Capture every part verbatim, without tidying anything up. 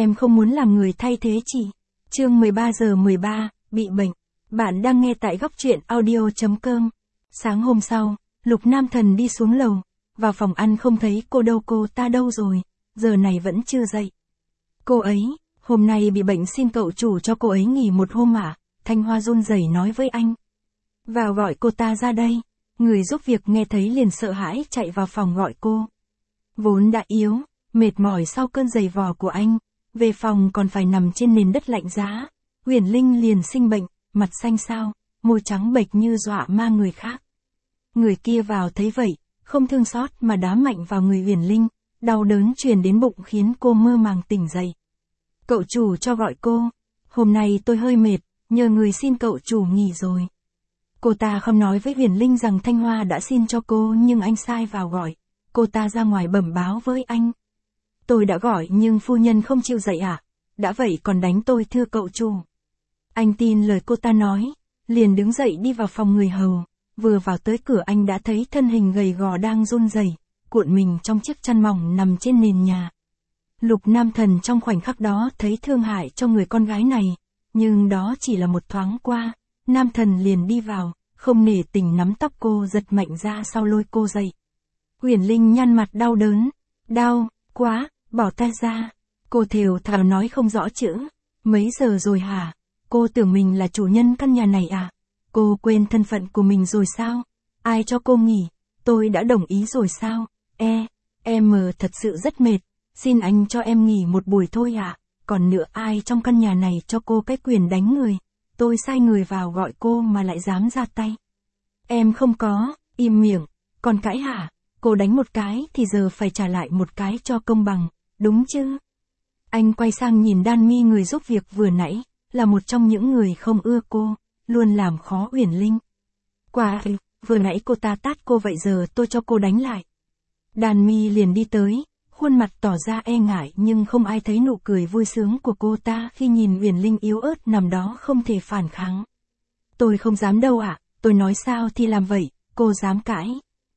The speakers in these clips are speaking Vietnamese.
Em không muốn làm người thay thế chị. Chương mười ba giờ mười ba, bị bệnh. Bạn đang nghe tại góc truyện audio chấm com. Sáng hôm sau, Lục Nam Thần đi xuống lầu. Vào phòng ăn không thấy cô đâu, cô ta đâu rồi, giờ này vẫn chưa dậy. Cô ấy, hôm nay bị bệnh, xin cậu chủ cho cô ấy nghỉ một hôm ạ. À? Thanh Hoa run rẩy nói với anh. Vào gọi cô ta ra đây. Người giúp việc nghe thấy liền sợ hãi chạy vào phòng gọi cô. Vốn đã yếu, mệt mỏi sau cơn giày vò của anh, về phòng còn phải nằm trên nền đất lạnh giá. Huyền Linh liền sinh bệnh, mặt xanh xao, môi trắng bệch như dọa ma người khác. Người kia vào thấy vậy, không thương xót mà đá mạnh vào người Huyền Linh, đau đớn truyền đến bụng khiến cô mơ màng tỉnh dậy. Cậu chủ cho gọi cô. Hôm nay tôi hơi mệt, nhờ người xin cậu chủ nghỉ rồi. Cô ta không nói với Huyền Linh rằng Thanh Hoa đã xin cho cô, nhưng anh sai vào gọi. Cô ta ra ngoài bẩm báo với anh. Tôi đã gọi nhưng phu nhân không chịu dậy à? Đã vậy còn đánh tôi thưa cậu chủ. Anh tin lời cô ta nói, liền đứng dậy đi vào phòng người hầu. Vừa vào tới cửa anh đã thấy thân hình gầy gò đang run rẩy, cuộn mình trong chiếc chăn mỏng nằm trên nền nhà. Lục Nam Thần trong khoảnh khắc đó thấy thương hại cho người con gái này, nhưng đó chỉ là một thoáng qua. Nam Thần liền đi vào, không nể tình nắm tóc cô giật mạnh ra sau lôi cô dậy. Huyền Linh nhăn mặt đau đớn. Đau, quá, bỏ tay ra. Cô thều thào nói không rõ chữ. Mấy giờ rồi hả? Cô tưởng mình là chủ nhân căn nhà này à? Cô quên thân phận của mình rồi sao? Ai cho cô nghỉ? Tôi đã đồng ý rồi sao? E, em thật sự rất mệt. Xin anh cho em nghỉ một buổi thôi ạ. À? Còn nữa, ai trong căn nhà này cho cô cái quyền đánh người? Tôi sai người vào gọi cô mà lại dám ra tay. Em không có, im miệng, còn cãi hả? Cô đánh một cái thì giờ phải trả lại một cái cho công bằng, đúng chứ? Anh quay sang nhìn Đan Mi, người giúp việc vừa nãy, là một trong những người không ưa cô, luôn làm khó Huyền Linh. Quả, vừa nãy cô ta tát cô, vậy giờ tôi cho cô đánh lại. Đan Mi liền đi tới, khuôn mặt tỏ ra e ngại, nhưng không ai thấy nụ cười vui sướng của cô ta khi nhìn Huyền Linh yếu ớt nằm đó không thể phản kháng. Tôi không dám đâu ạ, à, tôi nói sao thì làm vậy, cô dám cãi.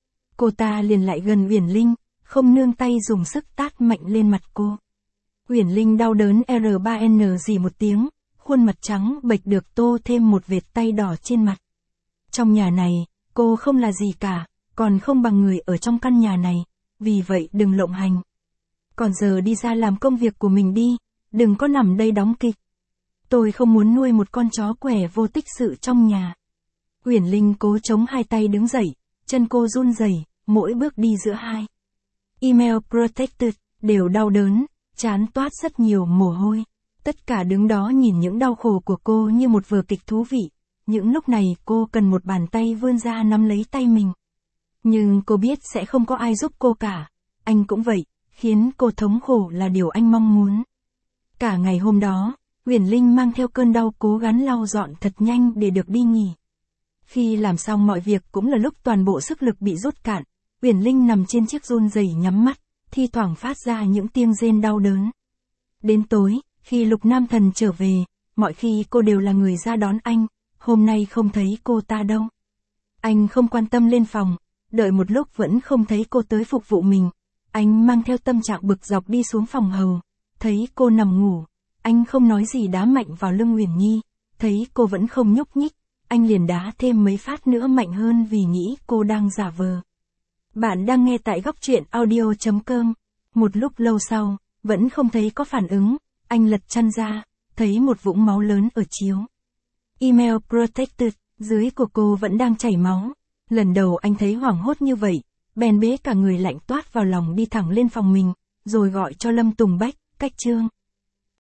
Cô ta liền lại gần Huyền Linh, không nương tay dùng sức tát mạnh lên mặt cô. Huyền Linh đau đớn R ba N gì một tiếng, khuôn mặt trắng bệch được tô thêm một vệt tay đỏ trên mặt. Trong nhà này, cô không là gì cả, còn không bằng người ở trong căn nhà này, vì vậy đừng lộng hành. Còn giờ đi ra làm công việc của mình đi, đừng có nằm đây đóng kịch. Tôi không muốn nuôi một con chó quẻ vô tích sự trong nhà. Huyền Linh cố chống hai tay đứng dậy, chân cô run rẩy, mỗi bước đi giữa hai email protected đều đau đớn, trán toát rất nhiều mồ hôi. Tất cả đứng đó nhìn những đau khổ của cô như một vở kịch thú vị. Những lúc này cô cần một bàn tay vươn ra nắm lấy tay mình. Nhưng cô biết sẽ không có ai giúp cô cả. Anh cũng vậy, khiến cô thống khổ là điều anh mong muốn. Cả ngày hôm đó, Huyền Linh mang theo cơn đau cố gắng lau dọn thật nhanh để được đi nghỉ. Khi làm xong mọi việc cũng là lúc toàn bộ sức lực bị rút cạn. Huyền Linh nằm trên chiếc run rẩy nhắm mắt, thi thoảng phát ra những tiếng rên đau đớn. Đến tối, khi Lục Nam Thần trở về, mọi khi cô đều là người ra đón anh, hôm nay không thấy cô ta đâu. Anh không quan tâm lên phòng, đợi một lúc vẫn không thấy cô tới phục vụ mình. Anh mang theo tâm trạng bực dọc đi xuống phòng hầu, thấy cô nằm ngủ, anh không nói gì đá mạnh vào lưng Huyền Nhi, thấy cô vẫn không nhúc nhích, anh liền đá thêm mấy phát nữa mạnh hơn vì nghĩ cô đang giả vờ. Bạn đang nghe tại góc truyện audio chấm com. Một lúc lâu sau, vẫn không thấy có phản ứng, anh lật chăn ra, thấy một vũng máu lớn ở chiếu email protected, dưới của cô vẫn đang chảy máu. Lần đầu anh thấy hoảng hốt như vậy, bèn bế cả người lạnh toát vào lòng đi thẳng lên phòng mình, rồi gọi cho Lâm Tùng Bách, Cách Trương.